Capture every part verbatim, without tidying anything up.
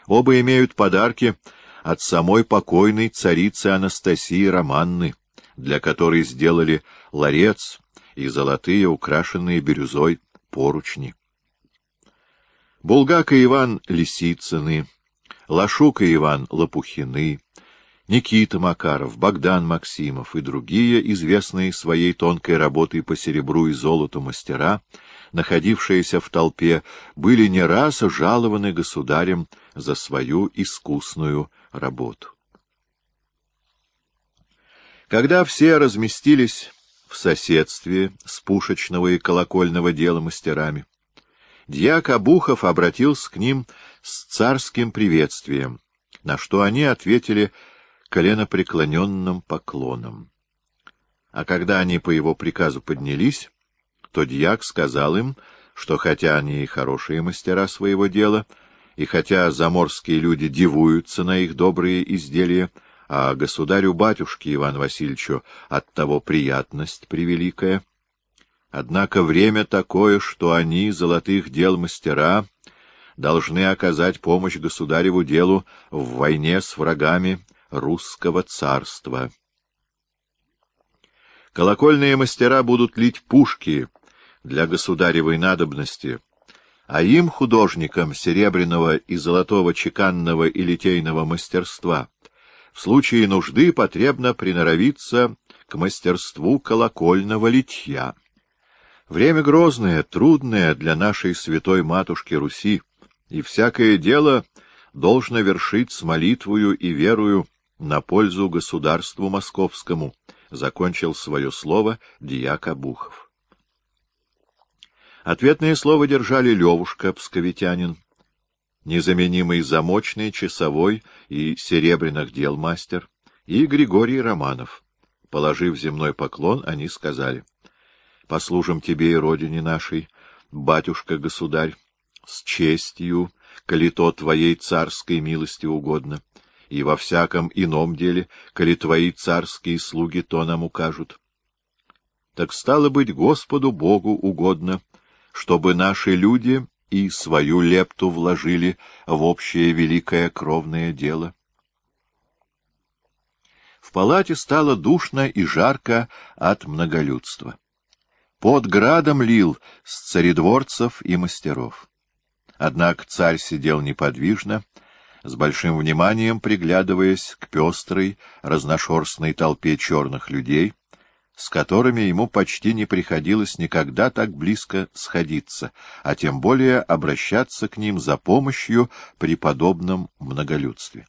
Оба имеют подарки от самой покойной царицы Анастасии Романны, для которой сделали ларец и золотые, украшенные бирюзой, поручни. Булгак и Иван Лисицыны, Лашук и Иван Лопухины, Никита Макаров, Богдан Максимов и другие известные своей тонкой работой по серебру и золоту мастера, находившиеся в толпе, были не раз жалованы государем за свою искусную работу. Когда все разместились в соседстве с пушечного и колокольного дела мастерами, дьяк Обухов обратился к ним с царским приветствием, на что они ответили коленопреклоненным поклоном. А когда они по его приказу поднялись, то дьяк сказал им, что хотя они и хорошие мастера своего дела, и хотя заморские люди дивуются на их добрые изделия, а государю-батюшке Ивану Васильевичу оттого приятность превеликая, однако время такое, что они, золотых дел мастера, должны оказать помощь государеву делу в войне с врагами русского царства. Колокольные мастера будут лить пушки для государевой надобности, а им, художникам серебряного и золотого чеканного и литейного мастерства, в случае нужды потребно приноровиться к мастерству колокольного литья. Время грозное, трудное для нашей святой матушки Руси, и всякое дело должно вершить с молитвою и верою на пользу государству московскому, — закончил свое слово дьяк Обухов. Ответное слово держали Левушка, псковитянин, незаменимый замочный, часовой и серебряных дел мастер, и Григорий Романов. Положив земной поклон, они сказали: «Послужим тебе и родине нашей, батюшка-государь, с честью, коли то твоей царской милости угодно, и во всяком ином деле, коли твои царские слуги то нам укажут. Так стало быть, Господу Богу угодно, чтобы наши люди и свою лепту вложили в общее великое кровное дело». В палате стало душно и жарко от многолюдства. Под градом лил с царедворцев и мастеров. Однако царь сидел неподвижно, с большим вниманием приглядываясь к пестрой, разношерстной толпе черных людей, с которыми ему почти не приходилось никогда так близко сходиться, а тем более обращаться к ним за помощью при подобном многолюдстве.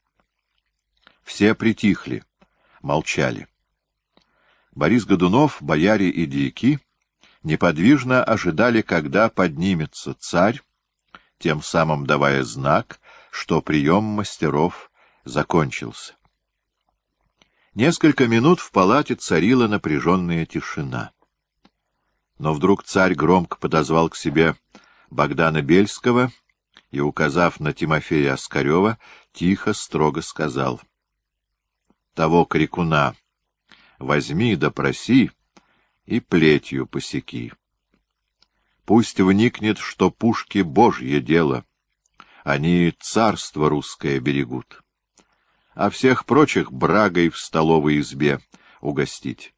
Все притихли, молчали. Борис Годунов, бояре и дьяки неподвижно ожидали, когда поднимется царь, тем самым давая знак, что прием мастеров закончился. Несколько минут в палате царила напряженная тишина. Но вдруг царь громко подозвал к себе Богдана Бельского и, указав на Тимофея Оскарева, тихо, строго сказал: «Того крикуна возьми, допроси и плетью посеки. Пусть вникнет, что пушки — Божье дело, они царство русское берегут, а всех прочих брагой в столовой избе угостить».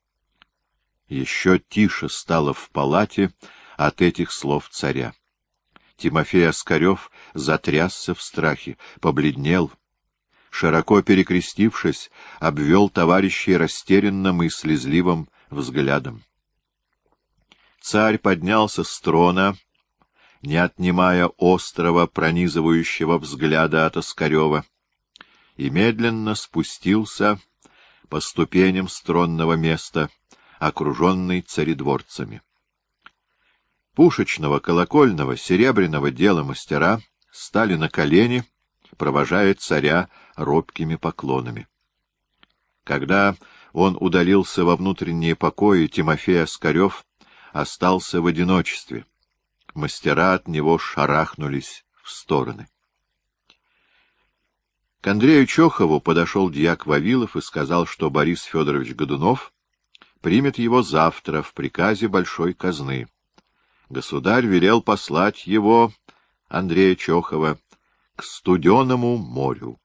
Еще тише стало в палате от этих слов царя. Тимофей Оскарев затрясся в страхе, побледнел, широко перекрестившись, обвел товарищей растерянным и слезливым взглядом. Царь поднялся с трона, не отнимая острого, пронизывающего взгляда от Оскарева, и медленно спустился по ступеням с тронного места, окруженный царедворцами. Пушечного, колокольного, серебряного дела мастера стали на колени, провожая царя робкими поклонами. Когда он удалился во внутренние покои, Тимофей Оскарев остался в одиночестве. Мастера от него шарахнулись в стороны. К Андрею Чохову подошел дьяк Вавилов и сказал, что Борис Федорович Годунов примет его завтра в приказе большой казны. Государь велел послать его, Андрея Чохова, к студеному морю.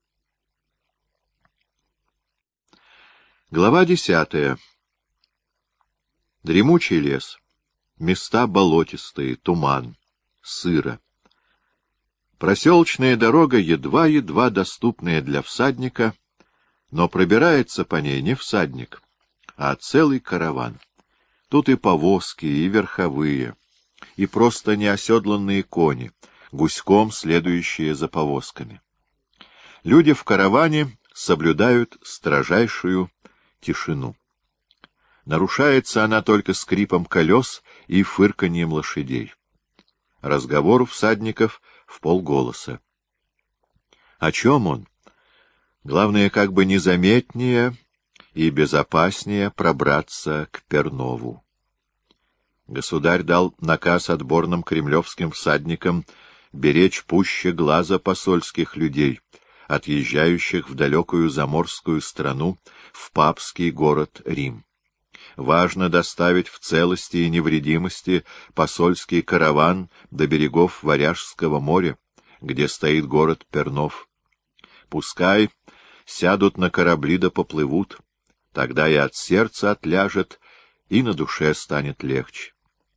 Глава десятая. Дремучий лес, места болотистые, туман, сыро. Проселочная дорога едва-едва доступная для всадника, но пробирается по ней не всадник, а целый караван. Тут и повозки, и верховые, и просто неоседланные кони, гуськом следующие за повозками. Люди в караване соблюдают строжайшую тишину. Нарушается она только скрипом колес и фырканьем лошадей. Разговор у всадников вполголоса. О чем он? Главное, как бы незаметнее и безопаснее пробраться к Пернову. Государь дал наказ отборным кремлевским всадникам беречь пуще глаза посольских людей, отъезжающих в далекую заморскую страну, в папский город Рим. Важно доставить в целости и невредимости посольский караван до берегов Варяжского моря, где стоит город Пернов. Пускай сядут на корабли да поплывут, тогда и от сердца отляжет, и на душе станет легче.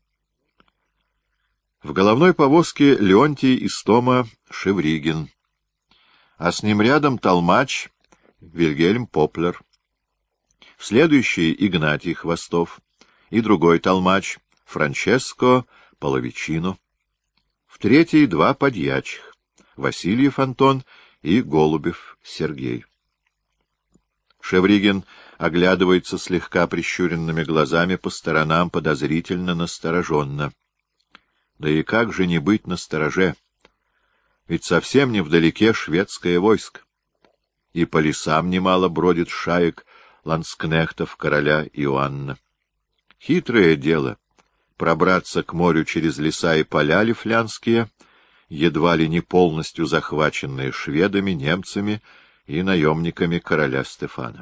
В головной повозке Леонтий Истома Шевригин, а с ним рядом толмач Вильгельм Поплер. В следующий Игнатий Хвостов и другой толмач Франческо Половичино. В третий два подьячих Васильев Антон и Голубев Сергей. Шевригин оглядывается слегка прищуренными глазами по сторонам, подозрительно, настороженно. Да и как же не быть настороже? Ведь совсем невдалеке шведское войско, и по лесам немало бродит шаек ланскнехтов короля Иоанна. Хитрое дело — пробраться к морю через леса и поля лифлянские, едва ли не полностью захваченные шведами, немцами и наемниками короля Стефана.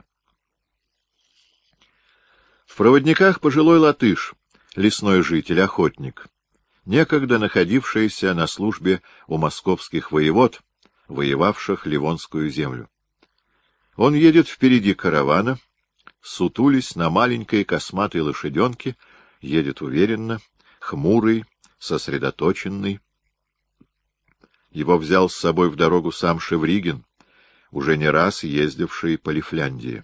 В проводниках пожилой латыш, лесной житель, охотник, некогда находившийся на службе у московских воевод, воевавших Ливонскую землю. Он едет впереди каравана, сутулясь на маленькой косматой лошаденке, едет уверенно, хмурый, сосредоточенный. Его взял с собой в дорогу сам Шевригин, уже не раз ездивший по Лифляндии.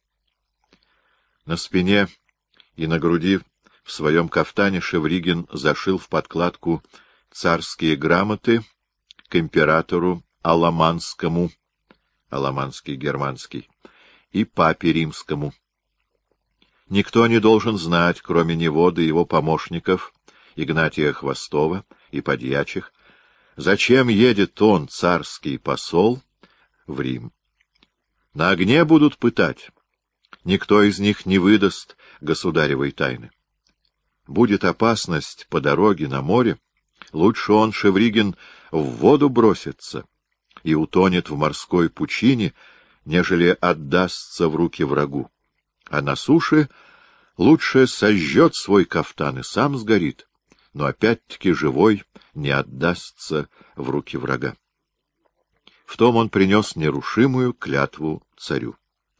На спине и на груди в своем кафтане Шевригин зашил в подкладку царские грамоты к императору Аламанскому, Аламанский германский, и папе римскому. Никто не должен знать, кроме него да его помощников, Игнатия Хвостова и подьячих, зачем едет он, царский посол, в Рим. На огне будут пытать. Никто из них не выдаст государевой тайны. Будет опасность по дороге на море, лучше он, Шевригин, в воду бросится и утонет в морской пучине, нежели отдастся в руки врагу. А на суше лучше сожжет свой кафтан и сам сгорит, но опять-таки живой не отдастся в руки врага. В том он принес нерушимую клятву царю.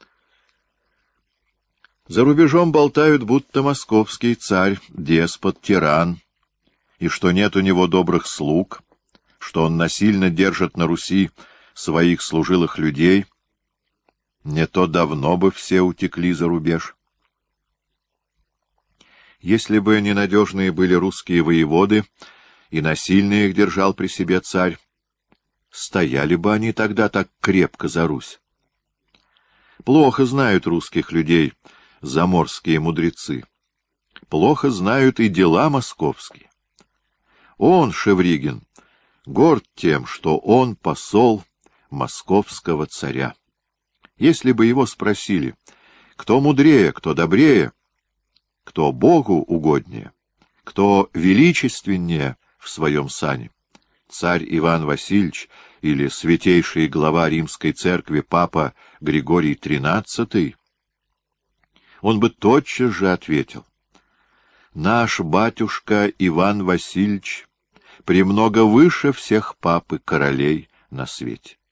За рубежом болтают, будто московский царь, деспот, тиран, и что нет у него добрых слуг, что он насильно держит на Руси своих служилых людей. Не то давно бы все утекли за рубеж. Если бы ненадежные были русские воеводы, и насильно их держал при себе царь, стояли бы они тогда так крепко за Русь. Плохо знают русских людей заморские мудрецы. Плохо знают и дела московские. Он, Шевригин, горд тем, что он посол московского царя. Если бы его спросили, кто мудрее, кто добрее, кто Богу угоднее, кто величественнее в своем сане, царь Иван Васильевич или святейший глава римской церкви папа Григорий тринадцатый, он бы тотчас же ответил: наш батюшка Иван Васильевич премного выше всех пап и королей на свете.